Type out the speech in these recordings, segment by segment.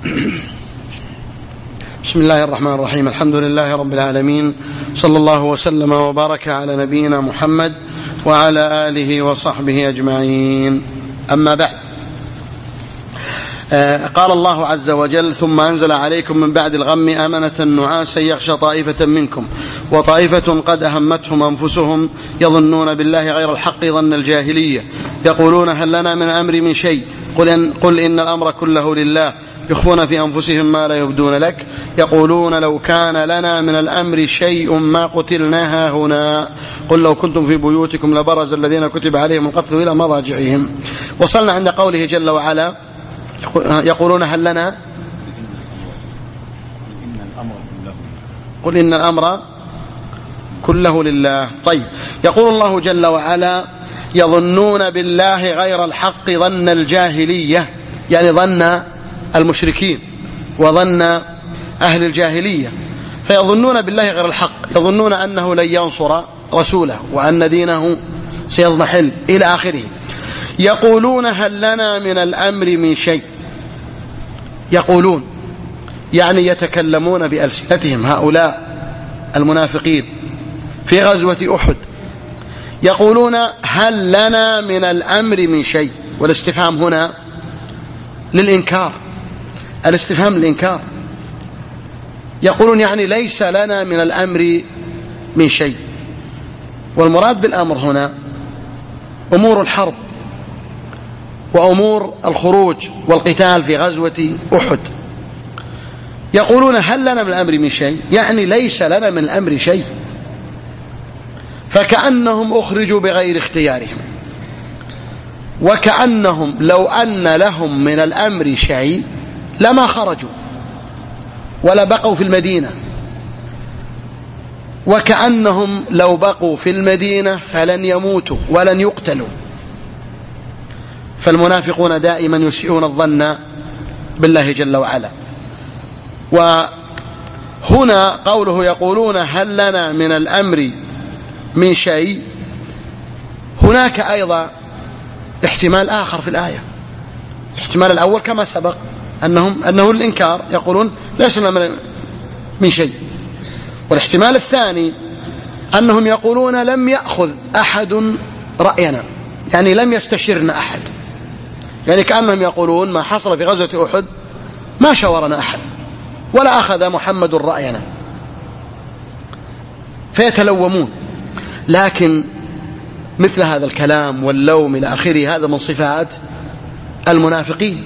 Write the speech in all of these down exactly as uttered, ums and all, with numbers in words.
بسم الله الرحمن الرحيم. الحمد لله رب العالمين، صلى الله وسلم وبارك على نبينا محمد وعلى آله وصحبه أجمعين. أما بعد، قال الله عز وجل: ثم أنزل عليكم من بعد الغم أمنة نعاسا يغشى طائفة منكم وطائفة قد أهمتهم أنفسهم يظنون بالله غير الحق ظن الجاهلية يقولون هل لنا من الأمر من شيء قل إن, قل إن الأمر كله لله يخفون في أنفسهم ما لا يبدون لك يقولون لو كان لنا من الأمر شيء ما قتلنا هنا قل لو كنتم في بيوتكم لبرز الذين كتب عليهم القتل إلى مضاجعهم. وصلنا عند قوله جل وعلا: يقولون هل لنا قل إن الأمر كله لله. طيب، يقول الله جل وعلا: يظنون بالله غير الحق ظن الجاهلية، يعني ظن المشركين وظن أهل الجاهلية، فيظنون بالله غير الحق، يظنون أنه لن ينصر رسوله وأن دينه سيضمحل إلى آخره. يقولون هل لنا من الأمر من شيء. يقولون يعني يتكلمون بألسنتهم هؤلاء المنافقين في غزوة أحد، يقولون هل لنا من الأمر من شيء، والاستفهام هنا للإنكار، الاستفهام للإنكار. يقولون يعني ليس لنا من الأمر من شيء، والمراد بالأمر هنا أمور الحرب وأمور الخروج والقتال في غزوة أحد. يقولون هل لنا من الأمر من شيء، يعني ليس لنا من الأمر شيء، فكأنهم أخرجوا بغير اختيارهم، وكأنهم لو أن لهم من الأمر شيء لما خرجوا ولا بقوا في المدينة، وكأنهم لو بقوا في المدينة فلن يموتوا ولن يقتلوا. فالمنافقون دائما يسيئون الظن بالله جل وعلا. وهنا قوله يقولون هل لنا من الأمر من شيء، هناك أيضا احتمال آخر في الآية. الاحتمال الأول كما سبق أنهم أنه الإنكار، يقولون ليس لنا من شيء. والاحتمال الثاني أنهم يقولون لم يأخذ أحد رأينا، يعني لم يستشرنا أحد، يعني كأنهم يقولون ما حصل في غزوة أحد ما شاورنا أحد ولا أخذ محمد رأينا، فيتلومون. لكن مثل هذا الكلام واللوم إلى آخره هذا من صفات المنافقين.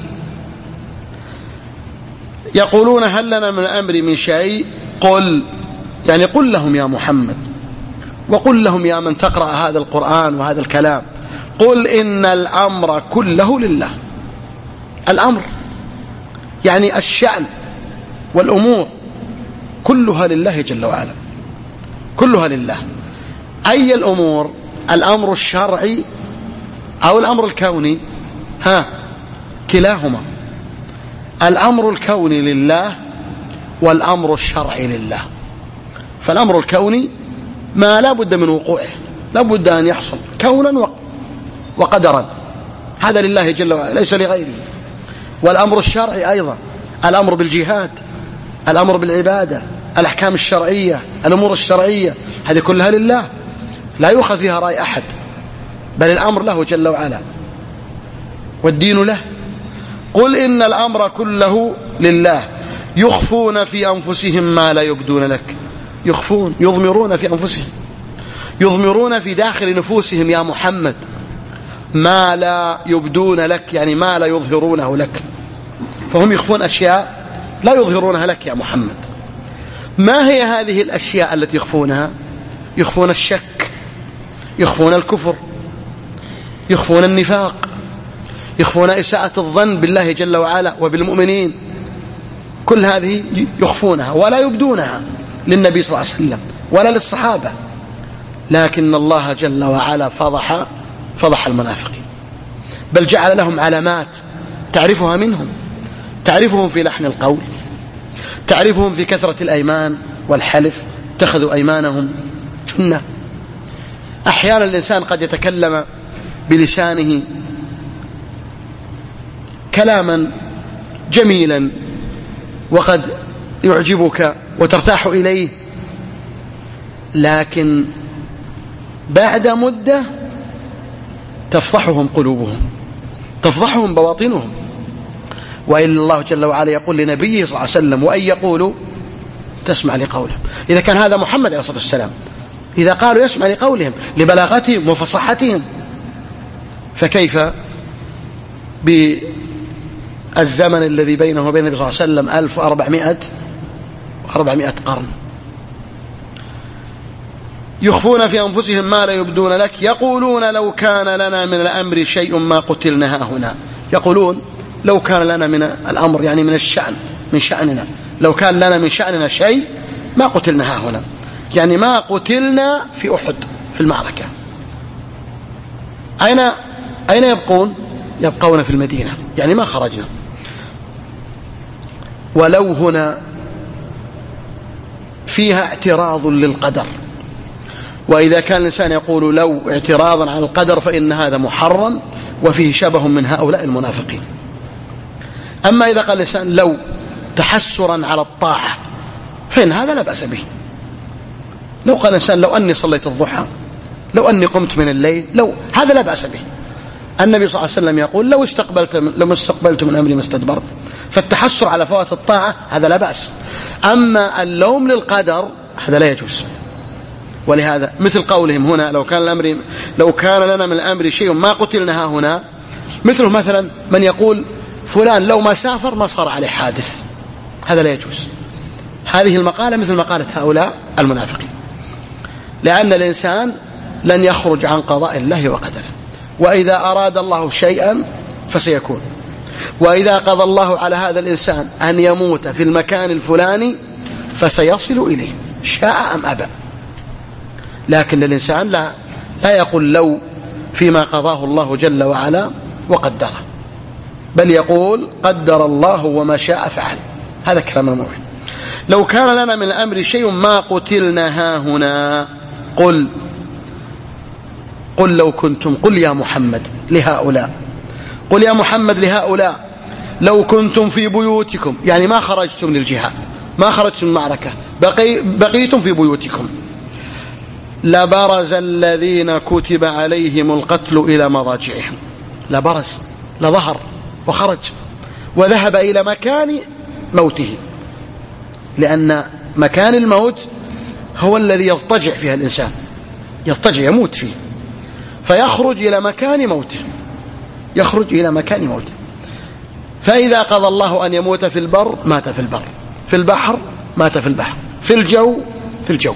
يقولون هل لنا من الأمر من شيء قل، يعني قل لهم يا محمد، وقل لهم يا من تقرأ هذا القرآن وهذا الكلام، قل إن الأمر كله لله. الأمر يعني الشأن والأمور كلها لله جل وعلا، كلها لله. أي الأمور؟ الأمر الشرعي أو الأمر الكوني؟ ها، كلاهما. الأمر الكوني لله والأمر الشرعي لله. فالأمر الكوني ما لا بد من وقوعه، لا بد أن يحصل كونا وقدرا، هذا لله جل وعلا ليس لغيره. والأمر الشرعي أيضا الأمر بالجهاد، الأمر بالعبادة، الأحكام الشرعية، الأمور الشرعية، هذه كلها لله لا يؤخذ فيها رأي أحد، بل الأمر له جل وعلا والدين له. قل إن الأمر كله لله يخفون في أنفسهم ما لا يبدون لك. يخفون، يضمرون في أنفسهم، يضمرون في داخل نفوسهم يا محمد ما لا يبدون لك، يعني ما لا يظهرونه لك. فهم يخفون أشياء لا يظهرونها لك يا محمد. ما هي هذه الأشياء التي يخفونها؟ يخفون الشك، يخفون الكفر، يخفون النفاق، يخفون إساءة الظن بالله جل وعلا وبالمؤمنين. كل هذه يخفونها ولا يبدونها للنبي صلى الله عليه وسلم ولا للصحابة، لكن الله جل وعلا فضح فضح المنافقين، بل جعل لهم علامات تعرفها منهم، تعرفهم في لحن القول، تعرفهم في كثرة الأيمان والحلف، اتخذوا أيمانهم جنة. أحيانا الإنسان قد يتكلم بلسانه كلاما جميلا وقد يعجبك وترتاح إليه، لكن بعد مدة تفضحهم قلوبهم، تفضحهم بواطنهم. وإن الله جل وعلا يقول لنبيه صلى الله عليه وسلم: وأن يقولوا تسمع لقولهم. إذا كان هذا محمد عليه الصلاة والسلام إذا قالوا يسمع لقولهم لبلاغتهم وفصاحتهم، فكيف بالزمن الذي بينه وبين النبي صلى الله عليه وسلم ألف وأربعمائة قرن؟ يخفون في أنفسهم ما لا يبدون لك، يقولون لو كان لنا من الأمر شيء ما قتلنا هنا. يقولون لو كان لنا من الأمر، يعني من الشأن، من شأننا، لو كان لنا من شأننا شيء ما قتلنا هنا، يعني ما قتلنا في أحد في المعركة. أين أين يبقون؟ يبقون في المدينة، يعني ما خرجنا. ولو هنا فيها اعتراض للقدر، وإذا كان الإنسان يقول لو اعتراضا على القدر فإن هذا محرم وفيه شبه من هؤلاء المنافقين. أما إذا قال الإنسان لو تحسرا على الطاعة فإن هذا لا بأس به. لو قال الإنسان لو أني صليت الضحى، لو أني قمت من الليل، لو هذا لا بأس به. النبي صلى الله عليه وسلم يقول لو استقبلت من, لو استقبلت من أمري ما استدبرت. فالتحسر على فوات الطاعة هذا لا بأس. أما اللوم للقدر هذا لا يجوز. ولهذا مثل قولهم هنا لو كان الأمر لو كان لنا من الأمر شيء ما قتلنا هنا، مثله مثلا من يقول فلان لو ما سافر ما صار عليه حادث، هذا لا يجوز. هذه المقالة مثل مقالة هؤلاء المنافقين، لأن الإنسان لن يخرج عن قضاء الله وقدره، وإذا أراد الله شيئا فسيكون، وإذا قضى الله على هذا الإنسان أن يموت في المكان الفلاني فسيصل إليه شاء أم أبى. لكن الإنسان لا, لا يقول لو فيما قضاه الله جل وعلا وقدره، بل يقول قدر الله وما شاء فعل. هذا كلام المؤمن. لو كان لنا من الأمر شيء ما قتلنا ها هنا. قل قل لو كنتم قل يا محمد لهؤلاء قل يا محمد لهؤلاء لو كنتم في بيوتكم، يعني ما خرجتم للجهاد، ما خرجتم المعركة، بقي بقيتم في بيوتكم، لبرز الذين كتب عليهم القتل إلى مضاجعهم. لبرز، لظهر وخرج وذهب إلى مكان موته، لأن مكان الموت هو الذي يضطجع فيها الإنسان، يضطجع يموت فيه، فيخرج إلى مكان موته، يخرج إلى مكان موته. فإذا قضى الله أن يموت في البر مات في البر، في البحر مات في البحر، في الجو في الجو.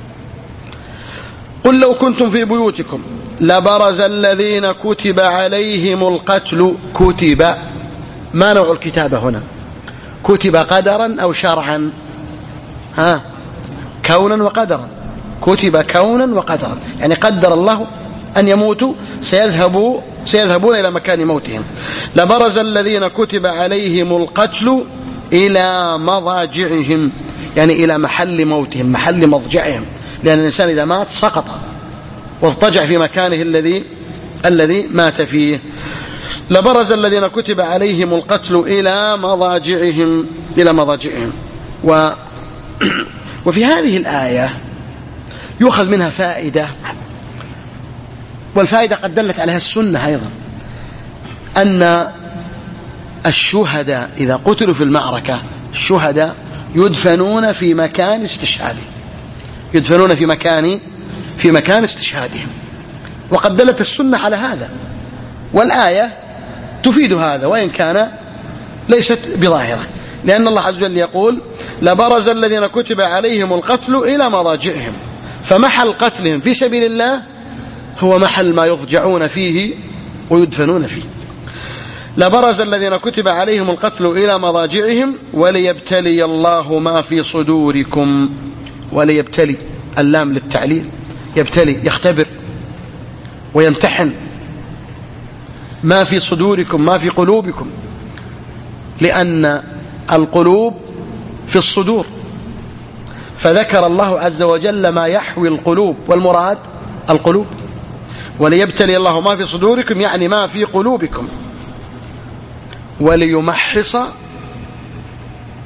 قل لو كنتم في بيوتكم لبرز الذين كتب عليهم القتل. كتب، ما نوع الكتابة هنا؟ كتب قدرا أو شرعا؟ ها، كونا وقدرا. كتب كونا وقدرا، يعني قدر الله أن يموتوا، سيذهبوا سيذهبون إلى مكان موتهم. لبرز الذين كتب عليهم القتل إلى مضاجعهم، يعني إلى محل موتهم، محل مضجعهم، لأن الإنسان إذا مات سقط واضطجع في مكانه الذي الذي مات فيه. لبرز الذين كتب عليهم القتل إلى مضاجعهم إلى مضاجعهم. و وفي هذه الآية يؤخذ منها فائدة، والفائدة قد دلت عليها السنة أيضا، أن الشهداء إذا قتلوا في المعركة، الشهداء يدفنون في مكان استشهادهم، يدفنون في مكان في مكان استشهادهم، وقد دلت السنة على هذا، والآية تفيد هذا وإن كان ليست بظاهرة، لأن الله عز وجل يقول لبرز الذين كتب عليهم القتل إلى مضاجعهم، فمحل قتلهم في سبيل الله هو محل ما يضجعون فيه ويدفنون فيه. لبرز الذين كتب عليهم القتل إلى مضاجعهم وليبتلي الله ما في صدوركم. وليبتلي، اللام للتعليل، يبتلي يختبر ويمتحن ما في صدوركم، ما في قلوبكم، لأن القلوب في الصدور، فذكر الله عز وجل ما يحوي القلوب، والمراد القلوب. وليبتلي الله ما في صدوركم يعني ما في قلوبكم، وليمحص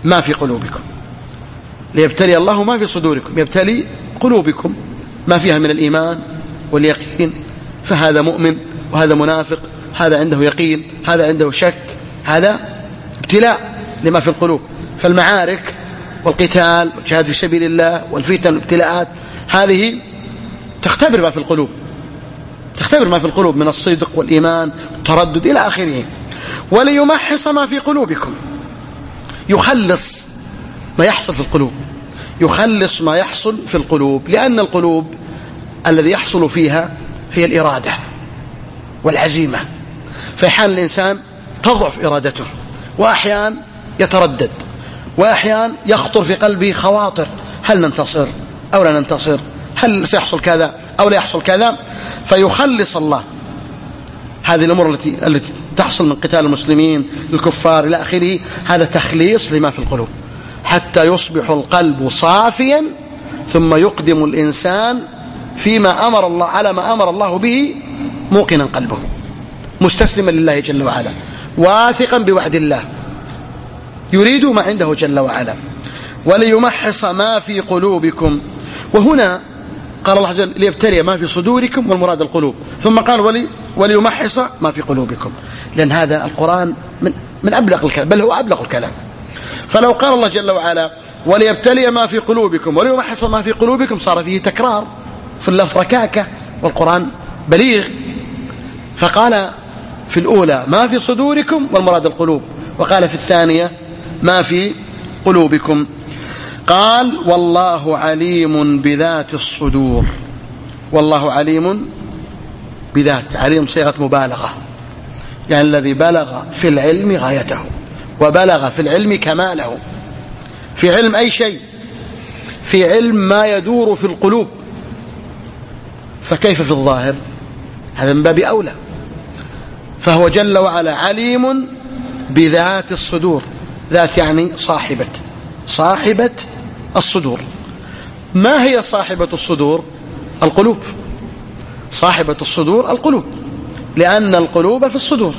ما في قلوبكم، ليبتلي الله ما في صدوركم، يبتلي قلوبكم ما فيها من الإيمان واليقين، فهذا مؤمن وهذا منافق، هذا عنده يقين هذا عنده شك، هذا ابتلاء لما في القلوب. فالمعارك والقتال والجهاد في سبيل الله والفتن والابتلاءات هذه تختبر ما في القلوب، تختبر ما في القلوب من الصدق والإيمان والتردد إلى آخره. وليمحص ما في قلوبكم، يخلص ما يحصل في القلوب، يخلص ما يحصل في القلوب، لأن القلوب الذي يحصل فيها هي الإرادة والعزيمة، فأحيانا الإنسان تضعف إرادته، وأحيانا يتردد، وأحيانا يخطر في قلبه خواطر، هل ننتصر أو لا ننتصر، هل سيحصل كذا أو لا يحصل كذا، فيخلص الله هذه الأمور التي التي تحصل من قتال المسلمين الكفار إلى آخره، هذا تخليص لما في القلوب حتى يصبح القلب صافيا، ثم يقدم الإنسان فيما أمر الله على ما أمر الله به، موقنا قلبه مستسلما لله جل وعلا، واثقا بوعد الله، يريد ما عنده جل وعلا. وليمحص ما في قلوبكم، وهنا قال الله عز وجل ليبتلي ما في صدوركم والمراد القلوب، ثم قال ولي وليمحص ما في قلوبكم، لأن هذا القرآن من, من أبلغ الكلام، بل هو أبلغ الكلام. فلو قال الله جل وعلا وليبتلي ما في قلوبكم وليمحص ما في قلوبكم صار فيه تكرار في اللفظ ركاكة، والقرآن بليغ، فقال في الأولى ما في صدوركم والمراد القلوب، وقال في الثانية ما في قلوبكم. قال والله عليم بذات الصدور، والله عليم بذات، عليم صيغة مبالغة، يعني الذي بلغ في العلم غايته وبلغ في العلم كماله، في علم أي شيء، في علم ما يدور في القلوب، فكيف في الظاهر؟ هذا من باب أولى. فهو جل وعلا عليم بذات الصدور، ذات يعني صاحبة، صاحبة الصدور. ما هي صاحبة الصدور؟ القلوب، صاحبة الصدور القلوب، لأن القلوب في الصدور،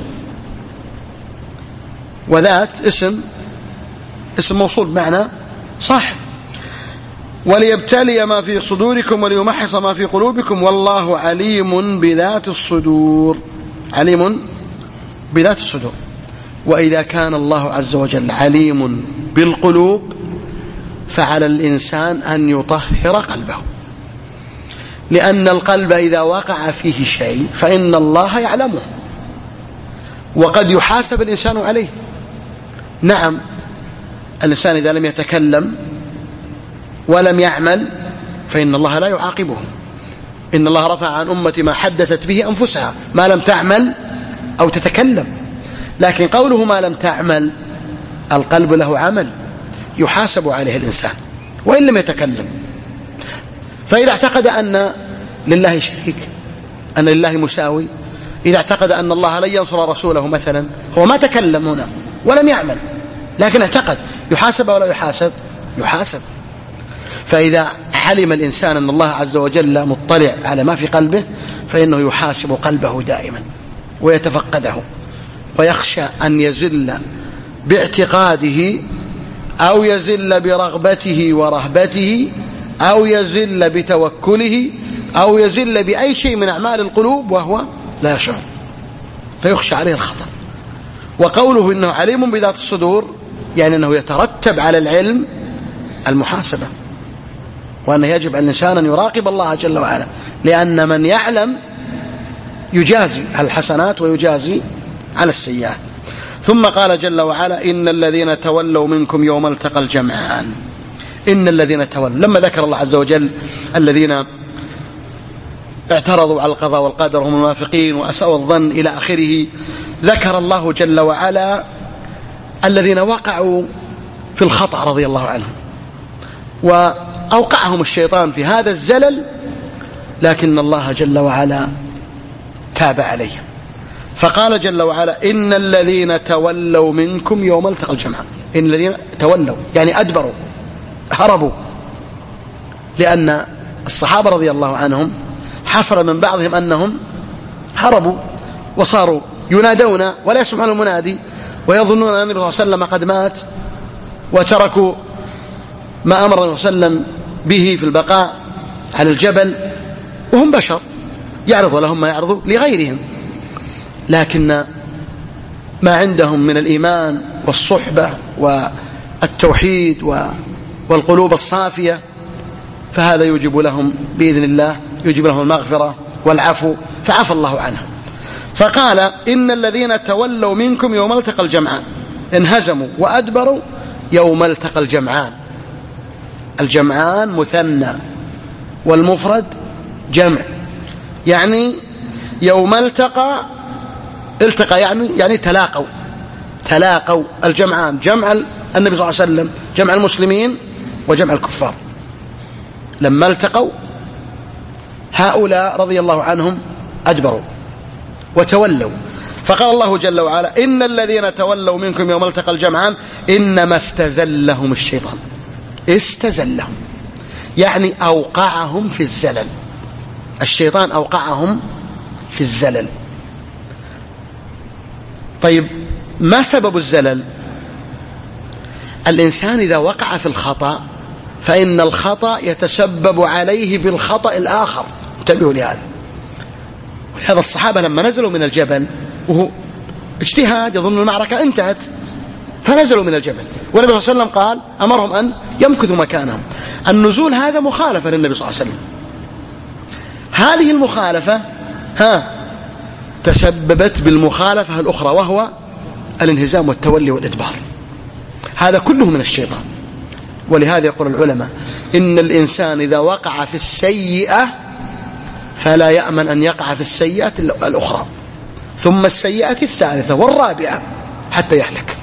وذات اسم اسم موصول بمعنى صاحب. وليبتلي ما في صدوركم وليمحص ما في قلوبكم والله عليم بذات الصدور، عليم بذات الصدور. وإذا كان الله عز وجل عليم بالقلوب فعلى الإنسان أن يطهر قلبه، لأن القلب إذا وقع فيه شيء فإن الله يعلمه، وقد يحاسب الإنسان عليه. نعم، الإنسان إذا لم يتكلم ولم يعمل فإن الله لا يعاقبه، إن الله رفع عن أمتي ما حدثت به أنفسها ما لم تعمل أو تتكلم، لكن قوله ما لم تعمل، القلب له عمل يحاسب عليه الإنسان وإن لم يتكلم. فإذا اعتقد أن لله شريك، أن لله مساوي، إذا اعتقد أن الله لن ينصر رسوله مثلا، هو ما تكلم هنا ولم يعمل، لكن اعتقد، يحاسب ولا يحاسب؟ يحاسب. فإذا علم الإنسان أن الله عز وجل مطلع على ما في قلبه فإنه يحاسب قلبه دائما ويتفقده، ويخشى أن يزل باعتقاده أو يزل برغبته ورهبته أو يزل بتوكله أو يزل بأي شيء من أعمال القلوب وهو لا يشعر، فيخشى عليه الخطر. وقوله إنه عليم بذات الصدور يعني أنه يترتب على العلم المحاسبة، وأنه يجب على الإنسان أن يراقب الله جل وعلا، لأن من يعلم يجازي على الحسنات ويجازي على السيئات. ثم قال جل وعلا إن الذين تولوا منكم يوم التقى الجمعان، إن الذين تولوا، لما ذكر الله عز وجل الذين اعترضوا على القضاء والقدر هم المنافقين وأساءوا الظن إلى آخره، ذكر الله جل وعلا الذين وقعوا في الخطأ رضي الله عنهم وأوقعهم الشيطان في هذا الزلل، لكن الله جل وعلا تاب عليهم. فقال جل وعلا إن الذين تولوا منكم يوم التقى الجمعان، إن الذين تولوا يعني أدبروا، هربوا، لأن الصحابة رضي الله عنهم حصل من بعضهم أنهم هربوا وصاروا ينادون ولا يسمعون المنادي، ويظنون أن النبي صلى الله عليه وسلم قد مات وتركوا ما أمر الله صلى الله عليه وسلم به في البقاء على الجبل، وهم بشر يعرض لهم ما يعرض لغيرهم، لكن ما عندهم من الإيمان والصحبة والتوحيد والقلوب الصافية فهذا يوجب لهم بإذن الله يوجب لهم المغفرة والعفو، فعفى الله عنهم. فقال إن الذين تولوا منكم يوم التقى الجمعان انهزموا وأدبروا يوم التقى الجمعان. الجمعان مثنى والمفرد جمع، يعني يوم التقى التقى يعني يعني تلاقوا تلاقوا الجمعان، جمع النبي صلى الله عليه وسلم، جمع المسلمين وجمع الكفار. لما التقوا هؤلاء رضي الله عنهم أدبروا وتولوا، فقال الله جل وعلا إن الذين تولوا منكم يوم التقى الجمعان إنما استزلهم الشيطان. استزلهم يعني أوقعهم في الزلل، الشيطان أوقعهم في الزلل. طيب ما سبب الزلل؟ الإنسان إذا وقع في الخطأ فإن الخطأ يتسبب عليه بالخطأ الآخر، انتبهوا لهذا. هذا الصحابة لما نزلوا من الجبل وهو اجتهاد يظن المعركة انتهت فنزلوا من الجبل، والنبي صلى الله عليه وسلم قال أمرهم أن يمكثوا مكانهم. النزول هذا مخالفة للنبي صلى الله عليه وسلم، هذه المخالفة ها تسببت بالمخالفة الأخرى وهو الانهزام والتولي والإدبار، هذا كله من الشيطان. ولهذا يقول العلماء إن الإنسان إذا وقع في السيئة فلا يأمن أن يقع في السيئة الأخرى ثم السيئة الثالثة والرابعة حتى يهلك.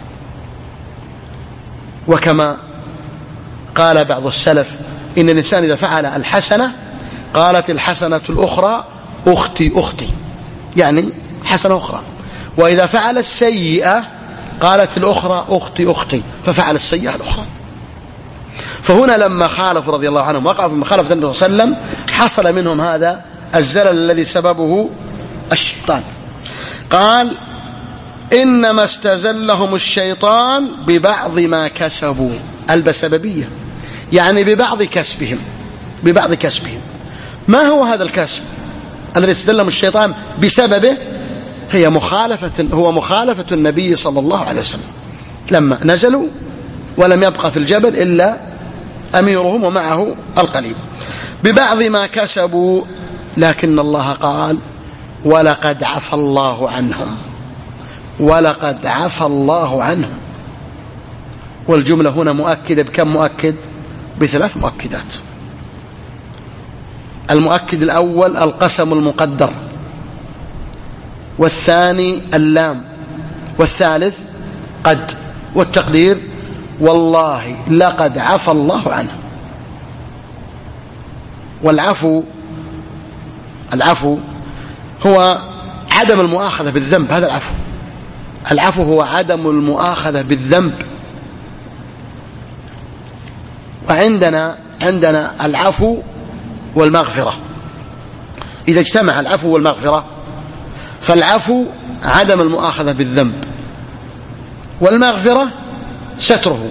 وكما قال بعض السلف إن الإنسان إذا فعل الحسنة قالت الحسنة الأخرى أختي أختي، يعني حسنة أخرى، وإذا فعل السيئة قالت الأخرى أختي أختي، ففعل السيئة الأخرى. فهنا لما خالفوا رضي الله عنهم وقعوا في مخالفة النبي صلى الله عليه وسلم حصل منهم هذا الزلل الذي سببه الشيطان. قال إنما استزلهم الشيطان ببعض ما كسبوا، البسببية يعني ببعض كسبهم، ببعض كسبهم. ما هو هذا الكسب الذي استزلهم الشيطان بسببه؟ هي مخالفة هو مخالفة النبي صلى الله عليه وسلم لما نزلوا ولم يبقى في الجبل إلا أميرهم ومعه القليل، ببعض ما كسبوا. لكن الله قال ولقد عفى الله عنهم، ولقد عفى الله عنهم. والجملة هنا مؤكدة بكم مؤكد؟ بثلاث مؤكدات. المؤكد الأول القسم المقدر، والثاني اللام، والثالث قد، والتقدير والله لقد عفى الله عنه. والعفو العفو هو عدم المؤاخذة بالذنب، هذا العفو. العفو هو عدم المؤاخذة بالذنب. وعندنا عندنا العفو والمغفرة، إذا اجتمع العفو والمغفرة فالعفو عدم المؤاخذة بالذنب، والمغفرة ستره،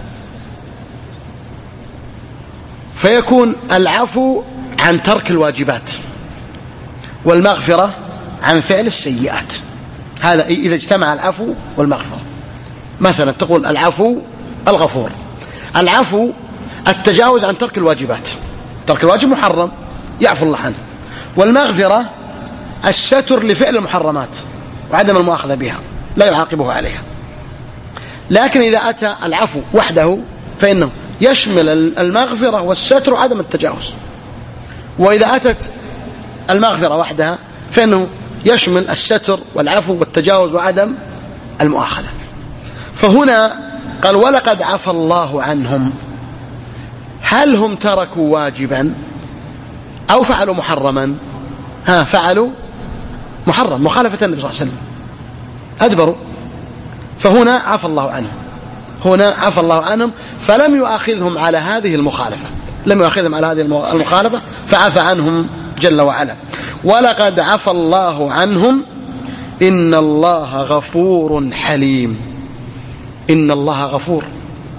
فيكون العفو عن ترك الواجبات والمغفرة عن فعل السيئات. هذا إذا اجتمع العفو والمغفرة. مثلا تقول العفو الغفور، العفو التجاوز عن ترك الواجبات، ترك الواجب محرم يعفو الله عنه، والمغفرة الستر لفعل المحرمات وعدم المؤاخذة بها لا يعاقبه عليها. لكن إذا أتى العفو وحده فإنه يشمل المغفرة والستر وعدم التجاوز، وإذا أتت المغفرة وحدها فإنه يشمل الستر والعفو والتجاوز وعدم المؤاخذة. فهنا قال ولقد عفى الله عنهم، هل هم تركوا واجبا أو فعلوا محرما؟ ها فعلوا محرم، مخالفة النبي صلى الله عليه وسلم، أدبروا، فهنا عفى الله عنهم، هنا عفى الله عنهم، فلم يؤاخذهم على هذه المخالفة، لم يؤاخذهم على هذه المخالفة فعفى عنهم جل وعلا. ولقد عفى الله عنهم إن الله غفور حليم. إن الله غفور،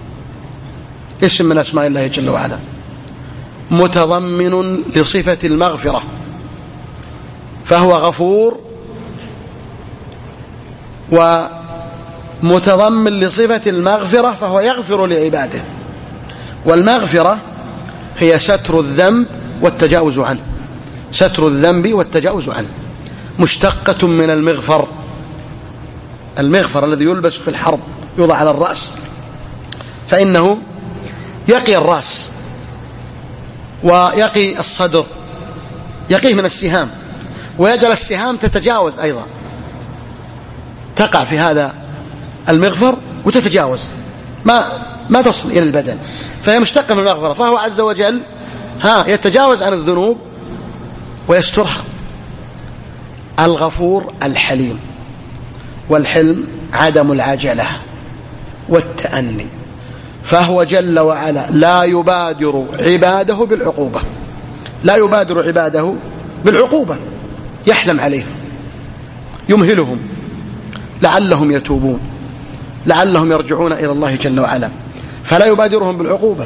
اسم من أسماء الله جل وعلا، متضمن لصفة المغفرة، فهو غفور ومتضمن لصفة المغفرة فهو يغفر لعباده. والمغفرة هي ستر الذنب والتجاوز عنه، ستر الذنب والتجاوز عنه، مشتقة من المغفر. المغفر الذي يلبس في الحرب يوضع على الرأس، فإنه يقي الرأس ويقي الصدر، يقيه من السهام، ويجعل السهام تتجاوز أيضا، تقع في هذا المغفر وتتجاوز ما ما تصل إلى البدن، فهي مشتقة من المغفرة. فهو عز وجل ها يتجاوز عن الذنوب ويسترها. الغفور الحليم، والحلم عدم العجلة والتأني، فهو جل وعلا لا يبادر عباده بالعقوبة، لا يبادر عباده بالعقوبة، يحلم عليهم، يمهلهم لعلهم يتوبون، لعلهم يرجعون إلى الله جل وعلا، فلا يبادرهم بالعقوبة.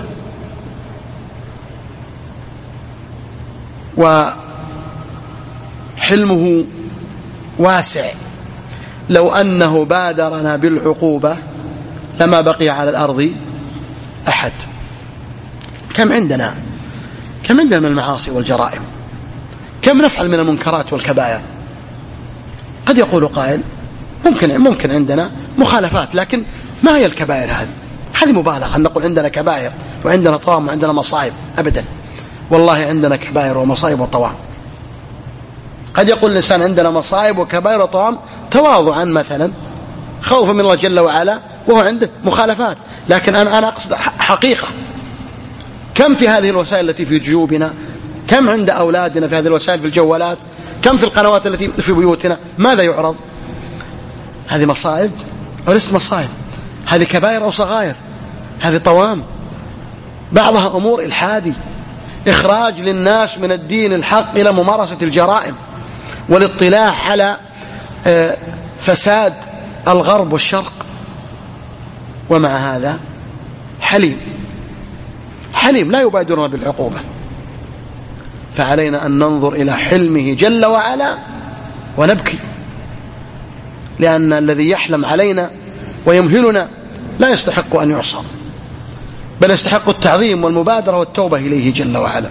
وحلمه واسع، لو أنه بادرنا بالعقوبة لما بقي على الأرض أحد. كم عندنا كم عندنا من المعاصي والجرائم، كم نفعل من المنكرات والكبائر. قد يقول قائل ممكن ممكن عندنا مخالفات، لكن ما هي الكبائر هذه؟ هذه مبالغة أن نقول عندنا كبائر وعندنا طوام وعندنا مصائب، أبدا، والله عندنا كبائر ومصائب وطوام. قد يقول الإنسان عندنا مصائب وكبائر وطوام تواضعا مثلا، خوفا من الله جل وعلا، وهو عنده مخالفات. لكن أنا أنا أقصد حقيقة، كم في هذه الوسائل التي في جيوبنا، كم عند أولادنا في هذه الوسائل في الجوالات، كم في القنوات التي في بيوتنا، ماذا يعرض؟ هذه مصائب أو ليست مصائب؟ هذه كبائر أو صغائر؟ هذه طوام، بعضها أمور إلحادي، إخراج للناس من الدين الحق إلى ممارسة الجرائم والاطلاع على فساد الغرب والشرق. ومع هذا حليم، حليم لا يبادرنا بالعقوبة. فعلينا أن ننظر إلى حلمه جل وعلا ونبكي، لأن الذي يحلم علينا ويمهلنا لا يستحق أن يعصى، بل يستحق التعظيم والمبادرة والتوبة إليه جل وعلا.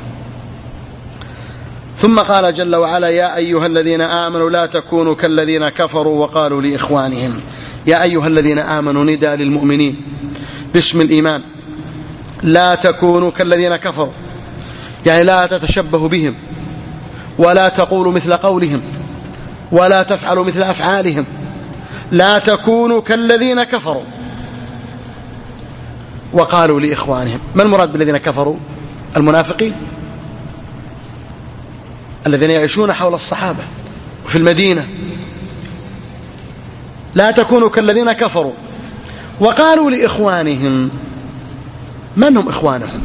ثم قال جل وعلا: يا أيها الذين آمنوا لا تكونوا كالذين كفروا وقالوا لإخوانهم. يا أيها الذين آمنوا نداء للمؤمنين باسم الإيمان، لا تكونوا كالذين كفروا، يعني لا تتشبهوا بهم، ولا تقولوا مثل قولهم، ولا تفعلوا مثل أفعالهم، لا تكونوا كالذين كفروا وقالوا لإخوانهم. ما المراد بالذين كفروا؟ المنافقين الذين يعيشون حول الصحابة وفي المدينة. لا تكونوا كالذين كفروا وقالوا لإخوانهم. من هم إخوانهم؟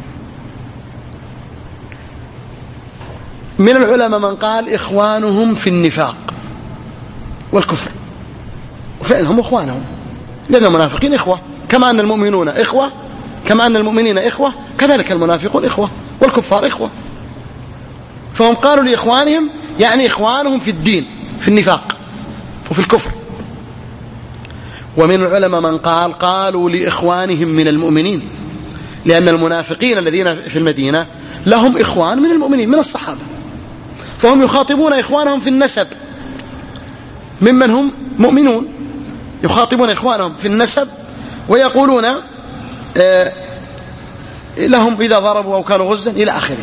من العلماء من قال إخوانهم في النفاق والكفر، وفعلهم إخوانهم، لأن المنافقين إخوة، كما أن المؤمنون إخوة، كما أن المؤمنين إخوة، كذلك المنافقون إخوة والكفار إخوة. فهم قالوا لإخوانهم يعني إخوانهم في الدين، في النفاق وفي الكفر. ومن العلماء من قال قالوا لإخوانهم من المؤمنين، لأن المنافقين الذين في المدينة لهم إخوان من المؤمنين من الصحابة، فهم يخاطبون إخوانهم في النسب ممن هم مؤمنون، يخاطبون إخوانهم في النسب ويقولون آه لهم إذا ضربوا أو كانوا غزا إلى آخره.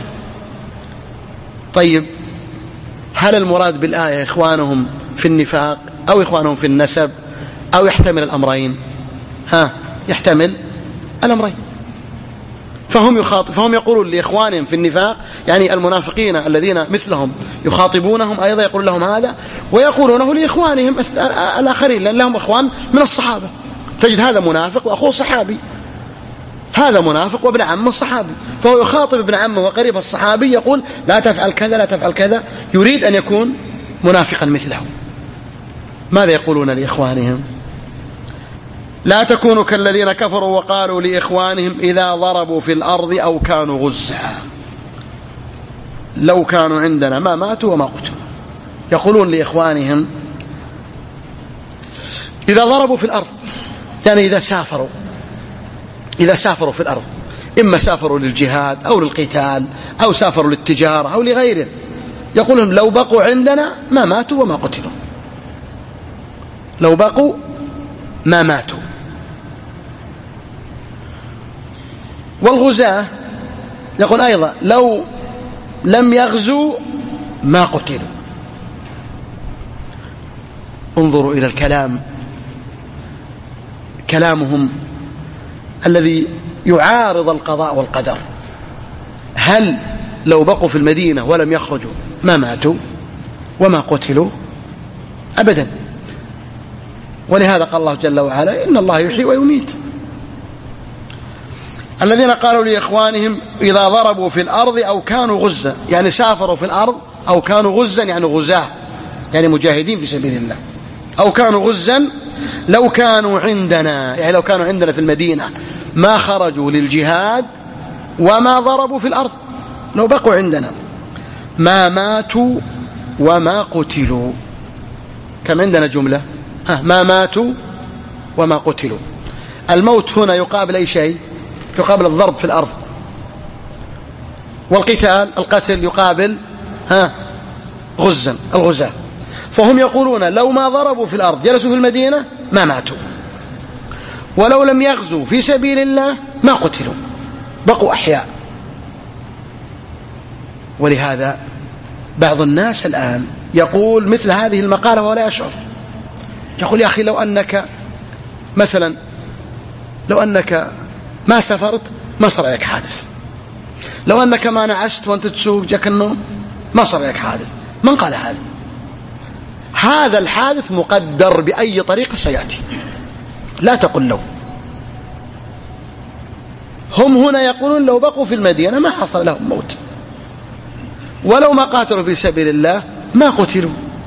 طيب، هل المراد بالآية إخوانهم في النفاق أو إخوانهم في النسب أو يحتمل الأمرين؟ ها، يحتمل الأمرين. فهم, يخاطب فهم يقولون لإخوانهم في النفاق، يعني المنافقين الذين مثلهم يخاطبونهم أيضا يقول لهم هذا، ويقولونه لإخوانهم الآخرين لأن لهم إخوان من الصحابة. تجد هذا منافق وأخوه صحابي، هذا منافق وابن عمه صحابي، فهو يخاطب ابن عمه وقريب الصحابي يقول لا تفعل كذا لا تفعل كذا، يريد أن يكون منافقا مثله. ماذا يقولون لإخوانهم؟ لا تكونوا كالذين كفروا وقالوا لإخوانهم إذا ضربوا في الأرض أو كانوا غزا لو كانوا عندنا ما ماتوا وما قتلوا. يقولون لإخوانهم إذا ضربوا في الأرض، يعني إذا سافروا إذا سافروا في الأرض، إما سافروا للجهاد أو للقتال أو سافروا للتجارة أو لغيره، يقولون لو بقوا عندنا ما ماتوا وما قتلوا، لو بقوا ما ماتوا. والغزاة يقول أيضا لو لم يغزوا ما قتلوا. انظروا إلى الكلام، كلامهم الذي يعارض القضاء والقدر. هل لو بقوا في المدينة ولم يخرجوا ما ماتوا وما قتلوا؟ أبدا. ولهذا قال الله جل وعلا إن الله يحيي ويميت. الذين قالوا لإخوانهم إذا ضربوا في الأرض أو كانوا غزا، يعني سافروا في الأرض، أو كانوا غزا يعني غزاة، يعني مجاهدين في سبيل الله، أو كانوا غزا لو كانوا عندنا، يعني لو كانوا عندنا في المدينة ما خرجوا للجهاد وما ضربوا في الأرض، لو بقوا عندنا ما ماتوا وما قتلوا. كم عندنا جملة؟ ها، ما ماتوا وما قتلوا. الموت هنا يقابل أي شيء؟ يقابل الضرب في الأرض. والقتال القتل يقابل ها غزا الغزاة. فهم يقولون لو ما ضربوا في الأرض جلسوا في المدينة ما ماتوا، ولو لم يغزوا في سبيل الله ما قتلوا، بقوا أحياء. ولهذا بعض الناس الآن يقول مثل هذه المقالة ولا يشعر، يقول يا أخي لو أنك مثلا لو أنك ما سافرت ما صار لك حادث، لو أنك ما نعست وأنت تسوق جاك النوم ما صار لك حادث. من قال هذا؟ هذا الحادث مقدر بأي طريقة سيأتي، لا تقل لو. هم هنا يقولون لو بقوا في المدينة ما حصل لهم موت، ولو ما قاتلوا في سبيل الله ما قتلوا.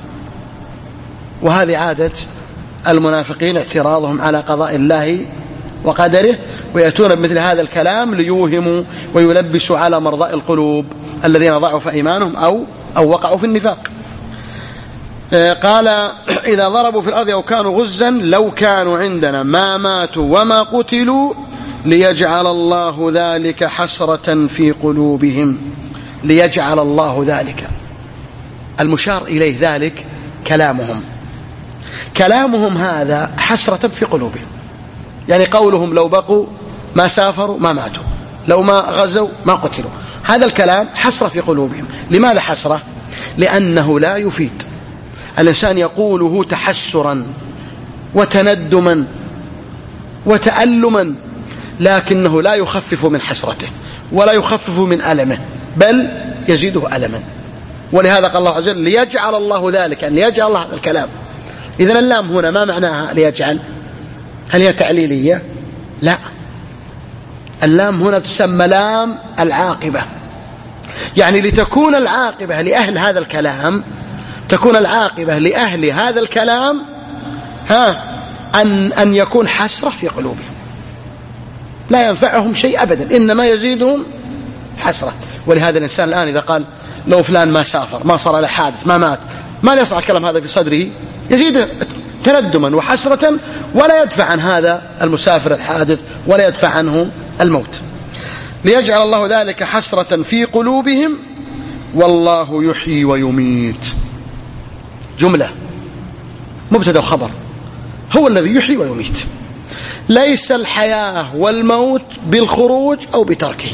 وهذه عادة المنافقين، اعتراضهم على قضاء الله وقدره، ويأتون بمثل هذا الكلام ليوهموا ويلبسوا على مرضاء القلوب الذين ضعف إيمانهم أو, أو وقعوا في النفاق. قال إذا ضربوا في الأرض أو كانوا غزا لو كانوا عندنا ما ماتوا وما قتلوا ليجعل الله ذلك حسرة في قلوبهم. ليجعل الله ذلك، المشار إليه ذلك كلامهم، كلامهم هذا حسرة في قلوبهم، يعني قولهم لو بقوا ما سافروا ما ماتوا، لو ما غزوا ما قتلوا، هذا الكلام حسرة في قلوبهم. لماذا حسرة؟ لأنه لا يفيد. الإنسان يقوله تحسرا وتندما وتألما، لكنه لا يخفف من حسرته ولا يخفف من ألمه، بل يزيده ألما. ولهذا قال الله عز وجل ليجعل الله ذلك، يعني ليجعل الله هذا الكلام. إذن اللام هنا ما معناها ليجعل؟ هل هي تعليلية؟ لا، اللام هنا تسمى لام العاقبة، يعني لتكون العاقبة لأهل هذا الكلام، تكون العاقبة لأهل هذا الكلام ها أن, أن يكون حسرة في قلوبهم، لا ينفعهم شيء أبدا، إنما يزيدهم حسرة. ولهذا الإنسان الآن إذا قال لو فلان ما سافر ما صار له حادث ما مات، ماذا يصنع الكلام هذا في صدره؟ يزيد تندما وحسرة، ولا يدفع عن هذا المسافر الحادث ولا يدفع عنه الموت. ليجعل الله ذلك حسرة في قلوبهم والله يحيي ويميت. جملة مبتدأ وخبر، هو الذي يحيي ويميت. ليس الحياة والموت بالخروج أو بتركه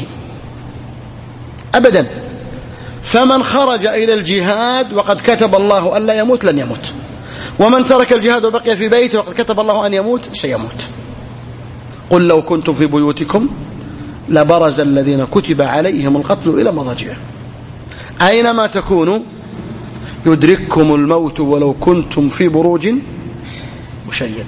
أبدا. فمن خرج إلى الجهاد وقد كتب الله ألا يموت لن يموت، ومن ترك الجهاد وبقي في بيته وقد كتب الله أن يموت سيموت. قل لو كنتم في بيوتكم لبرز الذين كتب عليهم القتل إلى مضاجعهم أينما تكونوا يدرككم الموت ولو كنتم في بروج مشيدة.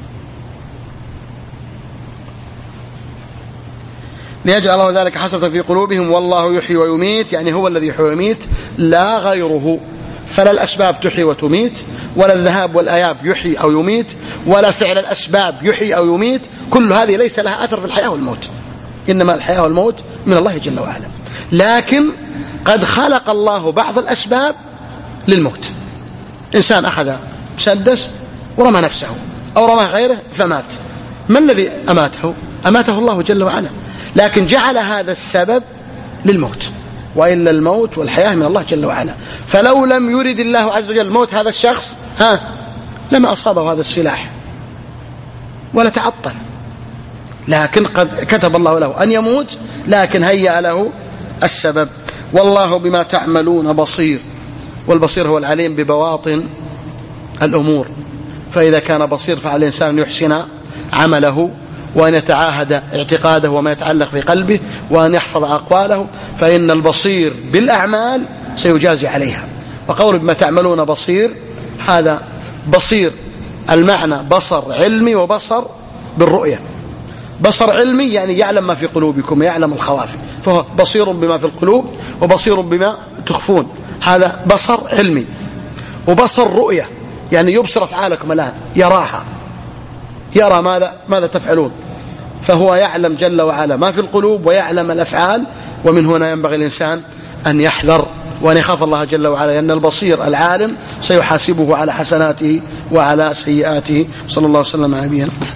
ليجعل الله ذلك حسرة في قلوبهم والله يحيي ويميت، يعني هو الذي يحيي ويميت لا غيره. فلا الأسباب تحيي وتميت، ولا الذهاب والأياب يحيي أو يميت، ولا فعل الأسباب يحيي أو يميت، كل هذه ليس لها أثر في الحياة والموت، إنما الحياة والموت من الله جل وعلا. لكن قد خلق الله بعض الأسباب للموت. إنسان أخذ مسدس ورمى نفسه أو رمى غيره فمات، ما الذي أماته؟ أماته الله جل وعلا، لكن جعل هذا السبب للموت، وإلا الموت والحياة من الله جل وعلا. فلو لم يرد الله عز وجل موت هذا الشخص ها لما أصابه هذا السلاح ولا تعطل، لكن قد كتب الله له أن يموت، لكن هيأ له السبب. والله بما تعملون بصير، والبصير هو العليم ببواطن الأمور، فإذا كان بصير فعلى الإنسان أن يحسن عمله وأن يتعاهد اعتقاده وما يتعلق في قلبه وأن يحفظ أقواله، فإن البصير بالأعمال سيجازي عليها. وقول بما تعملون بصير، هذا بصير المعنى بصر علمي وبصر بالرؤية. بصر علمي يعني يعلم ما في قلوبكم ويعلم الخوافي، فهو بصير بما في القلوب وبصير بما تخفون، هذا بصر علمي. وبصر رؤية يعني يبصر أفعالكم الآن، يراها، يرى ماذا ماذا تفعلون، فهو يعلم جل وعلا ما في القلوب ويعلم الأفعال. ومن هنا ينبغي الإنسان أن يحذر وأن يخاف الله جل وعلا، لأن البصير العالم سيحاسبه على حسناته وعلى سيئاته. صلى الله عليه وسلم على نبينا محمد.